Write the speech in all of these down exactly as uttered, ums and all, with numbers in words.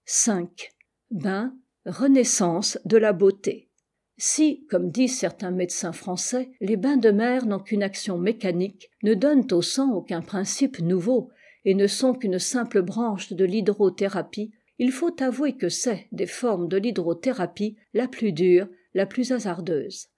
cinq. Bain, renaissance de la beauté. Si, comme disent certains médecins français, les bains de mer n'ont qu'une action mécanique, ne donnent au sang aucun principe nouveau, et ne sont qu'une simple branche de l'hydrothérapie, il faut avouer que c'est, des formes de l'hydrothérapie, la plus dure, la plus hasardeuse.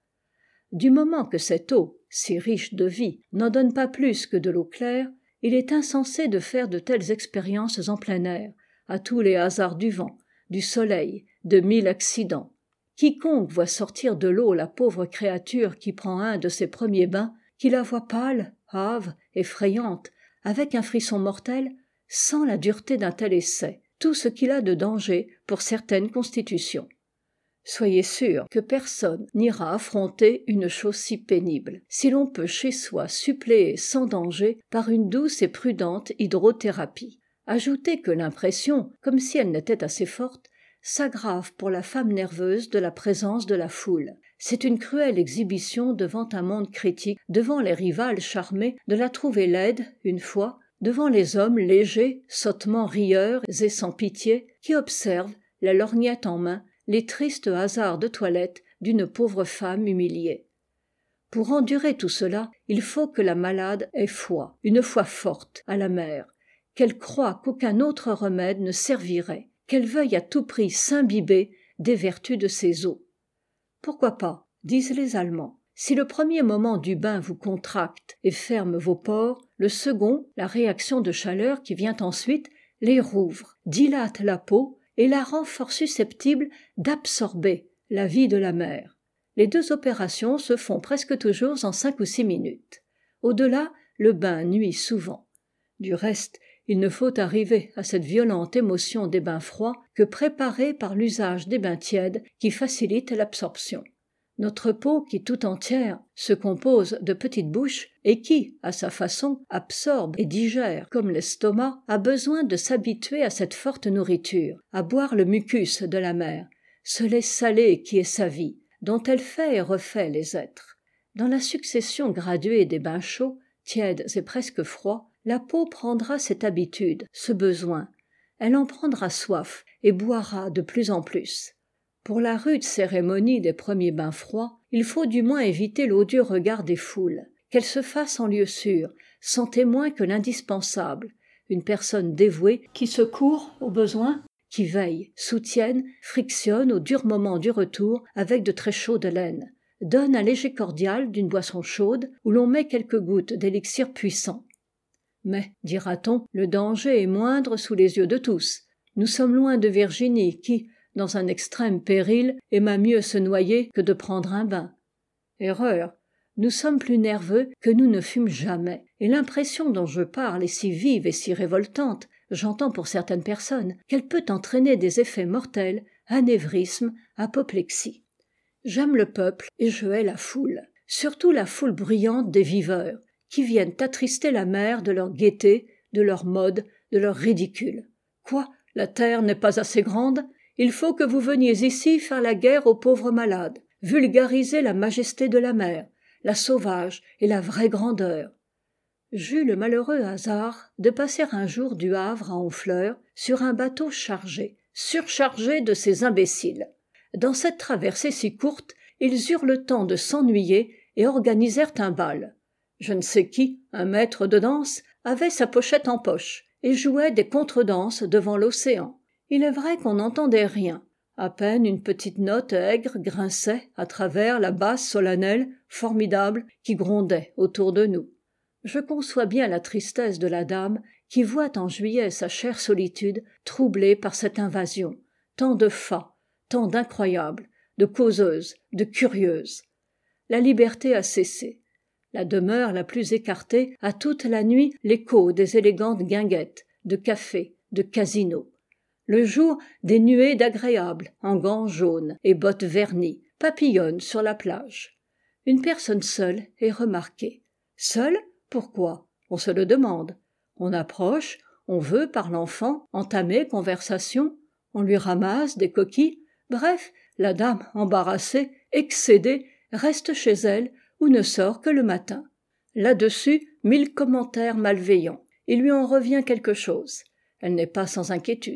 Du moment que cette eau, si riche de vie, n'en donne pas plus que de l'eau claire, il est insensé de faire de telles expériences en plein air, à tous les hasards du vent, du soleil, de mille accidents. Quiconque voit sortir de l'eau la pauvre créature qui prend un de ses premiers bains, qui la voit pâle, hâve, effrayante, avec un frisson mortel, sent la dureté d'un tel essai, tout ce qu'il a de danger pour certaines constitutions. Soyez sûr que personne n'ira affronter une chose si pénible, si l'on peut chez soi suppléer sans danger par une douce et prudente hydrothérapie. Ajoutez que l'impression, comme si elle n'était assez forte, s'aggrave pour la femme nerveuse de la présence de la foule. C'est une cruelle exhibition devant un monde critique, devant les rivales charmés de la trouver laide, une fois, devant les hommes légers, sottement rieurs et sans pitié, qui observent, la lorgnette en main, les tristes hasards de toilette d'une pauvre femme humiliée. Pour endurer tout cela, il faut que la malade ait foi, une foi forte, à la mer, qu'elle croie qu'aucun autre remède ne servirait, qu'elle veuille à tout prix s'imbiber des vertus de ces eaux. Pourquoi pas, disent les Allemands. Si le premier moment du bain vous contracte et ferme vos pores, le second, la réaction de chaleur qui vient ensuite, les rouvre, dilate la peau et la rend fort susceptible d'absorber la vie de la mer. Les deux opérations se font presque toujours en cinq ou six minutes. Au-delà, le bain nuit souvent. Du reste, il ne faut arriver à cette violente émotion des bains froids que préparée par l'usage des bains tièdes qui facilitent l'absorption. Notre peau qui tout entière se compose de petites bouches et qui, à sa façon, absorbe et digère comme l'estomac, a besoin de s'habituer à cette forte nourriture, à boire le mucus de la mer, ce lait salé qui est sa vie, dont elle fait et refait les êtres. Dans la succession graduée des bains chauds, tièdes et presque froids, la peau prendra cette habitude, ce besoin. Elle en prendra soif et boira de plus en plus. Pour la rude cérémonie des premiers bains froids, il faut du moins éviter l'odieux regard des foules, qu'elle se fasse en lieu sûr, sans témoin que l'indispensable, une personne dévouée qui secourt au besoin, qui veille, soutienne, frictionne au dur moment du retour avec de très chaudes laines, donne un léger cordial d'une boisson chaude où l'on met quelques gouttes d'élixir puissant. Mais, dira-t-on, le danger est moindre sous les yeux de tous. Nous sommes loin de Virginie qui, dans un extrême péril, aima mieux se noyer que de prendre un bain. Erreur. Nous sommes plus nerveux que nous ne fûmes jamais, et l'impression dont je parle est si vive et si révoltante, j'entends pour certaines personnes, qu'elle peut entraîner des effets mortels, anévrisme, apoplexie. J'aime le peuple et je hais la foule, surtout la foule bruyante des viveurs, qui viennent attrister la mer de leur gaieté, de leur mode, de leur ridicule. Quoi, la terre n'est pas assez grande ? Il faut que vous veniez ici faire la guerre aux pauvres malades, vulgariser la majesté de la mer, la sauvage et la vraie grandeur. J'eus le malheureux hasard de passer un jour du Havre à Honfleur sur un bateau chargé, surchargé de ces imbéciles. Dans cette traversée si courte, ils eurent le temps de s'ennuyer et organisèrent un bal. Je ne sais qui, un maître de danse, avait sa pochette en poche et jouait des contredanses devant l'océan. Il est vrai qu'on n'entendait rien. À peine une petite note aigre grinçait à travers la basse solennelle, formidable, qui grondait autour de nous. Je conçois bien la tristesse de la dame qui voit en juillet sa chère solitude troublée par cette invasion. Tant de fats, tant d'incroyables, de causeuses, de curieuses. La liberté a cessé. La demeure la plus écartée a toute la nuit l'écho des élégantes guinguettes, de cafés, de casinos. Le jour, des nuées d'agréables, en gants jaunes et bottes vernies, papillonnent sur la plage. Une personne seule est remarquée. Seule ? Pourquoi ? On se le demande. On approche, on veut, par l'enfant, entamer conversation, on lui ramasse des coquilles. Bref, la dame, embarrassée, excédée, reste chez elle ou ne sort que le matin. Là-dessus, mille commentaires malveillants. Il lui en revient quelque chose. Elle n'est pas sans inquiétude.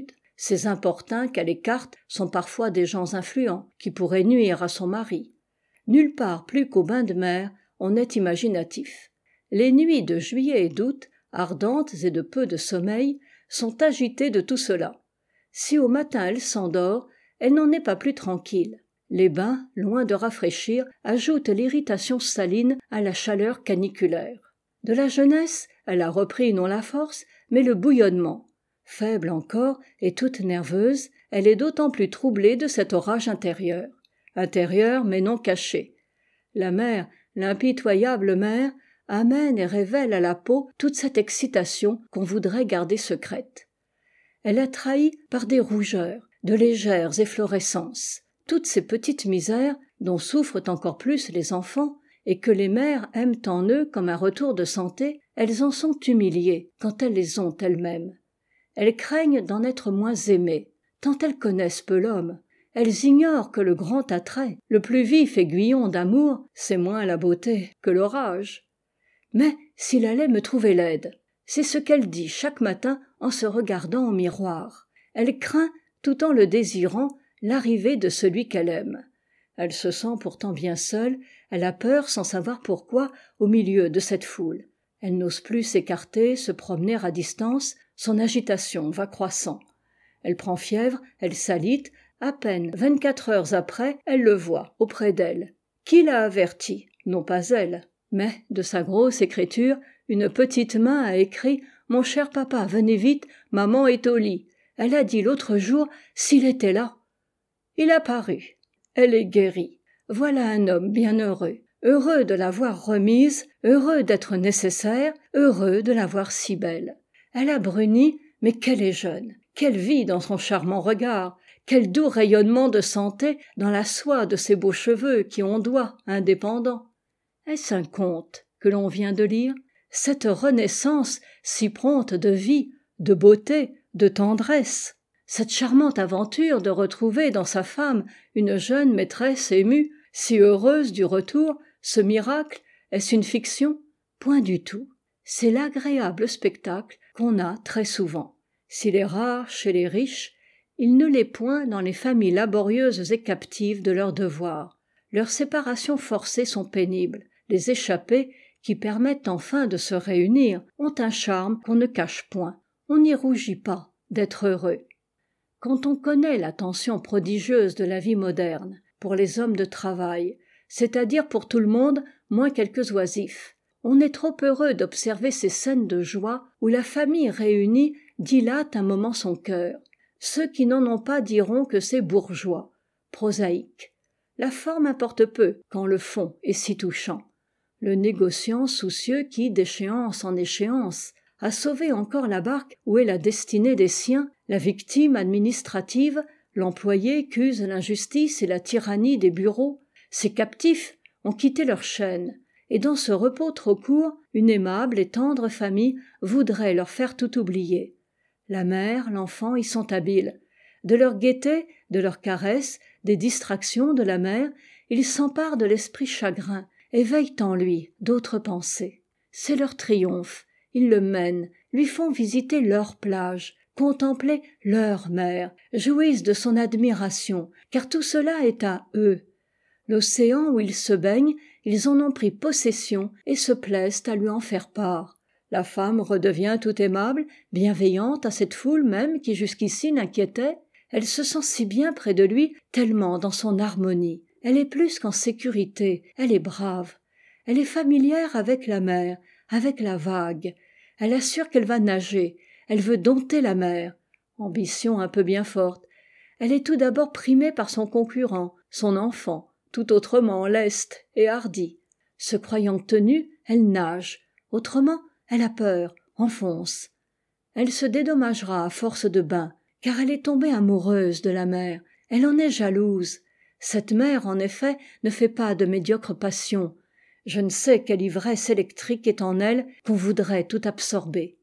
Ces importuns qu'elle écarte sont parfois des gens influents, qui pourraient nuire à son mari. Nulle part plus qu'au bain de mer, on est imaginatif. Les nuits de juillet et d'août, ardentes et de peu de sommeil, sont agitées de tout cela. Si au matin elle s'endort, elle n'en est pas plus tranquille. Les bains, loin de rafraîchir, ajoutent l'irritation saline à la chaleur caniculaire. De la jeunesse, elle a repris non la force, mais le bouillonnement. Faible encore et toute nerveuse, elle est d'autant plus troublée de cet orage intérieur. Intérieur mais non caché. La mer, l'impitoyable mer, amène et révèle à la peau toute cette excitation qu'on voudrait garder secrète. Elle est trahie par des rougeurs, de légères efflorescences. Toutes ces petites misères, dont souffrent encore plus les enfants, et que les mères aiment en eux comme un retour de santé, elles en sont humiliées quand elles les ont elles-mêmes. Elles craignent d'en être moins aimées, tant elles connaissent peu l'homme. Elles ignorent que le grand attrait, le plus vif aiguillon d'amour, c'est moins la beauté que l'orage. Mais s'il allait me trouver laide, c'est ce qu'elle dit chaque matin en se regardant au miroir. Elle craint, tout en le désirant, l'arrivée de celui qu'elle aime. Elle se sent pourtant bien seule, elle a peur sans savoir pourquoi au milieu de cette foule. Elle n'ose plus s'écarter, se promener à distance, son agitation va croissant. Elle prend fièvre, elle s'alite, à peine vingt-quatre heures après, elle le voit auprès d'elle. Qui l'a avertie ? Non pas elle. Mais, de sa grosse écriture, une petite main a écrit « Mon cher papa, venez vite, maman est au lit. Elle a dit l'autre jour s'il était là. » Il a paru. Elle est guérie. Voilà un homme bien heureux. Heureux de l'avoir remise, heureux d'être nécessaire, heureux de la voir si belle. Elle a bruni, mais qu'elle est jeune. Quelle vie dans son charmant regard. Quel doux rayonnement de santé dans la soie de ses beaux cheveux qui ondoient, indépendants. Est-ce un conte que l'on vient de lire ? Cette renaissance si prompte de vie, de beauté, de tendresse, cette charmante aventure de retrouver dans sa femme une jeune maîtresse émue, si heureuse du retour, ce miracle, est-ce une fiction ? Point du tout. C'est l'agréable spectacle qu'on a très souvent. S'il est rare chez les riches, il ne l'est point dans les familles laborieuses et captives de leurs devoirs. Leurs séparations forcées sont pénibles. Les échappées, qui permettent enfin de se réunir, ont un charme qu'on ne cache point. On n'y rougit pas d'être heureux. Quand on connaît l'attention prodigieuse de la vie moderne, pour les hommes de travail, c'est-à-dire pour tout le monde, moins quelques oisifs, on est trop heureux d'observer ces scènes de joie où la famille réunie dilate un moment son cœur. Ceux qui n'en ont pas diront que c'est bourgeois, prosaïque. La forme importe peu quand le fond est si touchant. Le négociant soucieux qui, d'échéance en échéance, a sauvé encore la barque où est la destinée des siens, la victime administrative, l'employé qu'use l'injustice et la tyrannie des bureaux, ces captifs ont quitté leur chaîne, et dans ce repos trop court, une aimable et tendre famille voudrait leur faire tout oublier. La mère, l'enfant y sont habiles. De leur gaieté, de leurs caresses, des distractions de la mère, ils s'emparent de l'esprit chagrin, éveillent en lui d'autres pensées. C'est leur triomphe, ils le mènent, lui font visiter leur plage, contempler leur mer, jouissent de son admiration, car tout cela est à eux. L'océan où ils se baignent, ils en ont pris possession et se plaisent à lui en faire part. La femme redevient tout aimable, bienveillante à cette foule même qui jusqu'ici l'inquiétait. Elle se sent si bien près de lui, tellement dans son harmonie. Elle est plus qu'en sécurité, elle est brave. Elle est familière avec la mer, avec la vague. Elle assure qu'elle va nager, elle veut dompter la mer. Ambition un peu bien forte. Elle est tout d'abord primée par son concurrent, son enfant, tout autrement leste et hardi. Se croyant tenue, elle nage. Autrement, elle a peur, enfonce. Elle se dédommagera à force de bains, car elle est tombée amoureuse de la mer. Elle en est jalouse. Cette mer, en effet, ne fait pas de médiocres passions. Je ne sais quelle ivresse électrique est en elle qu'on voudrait tout absorber.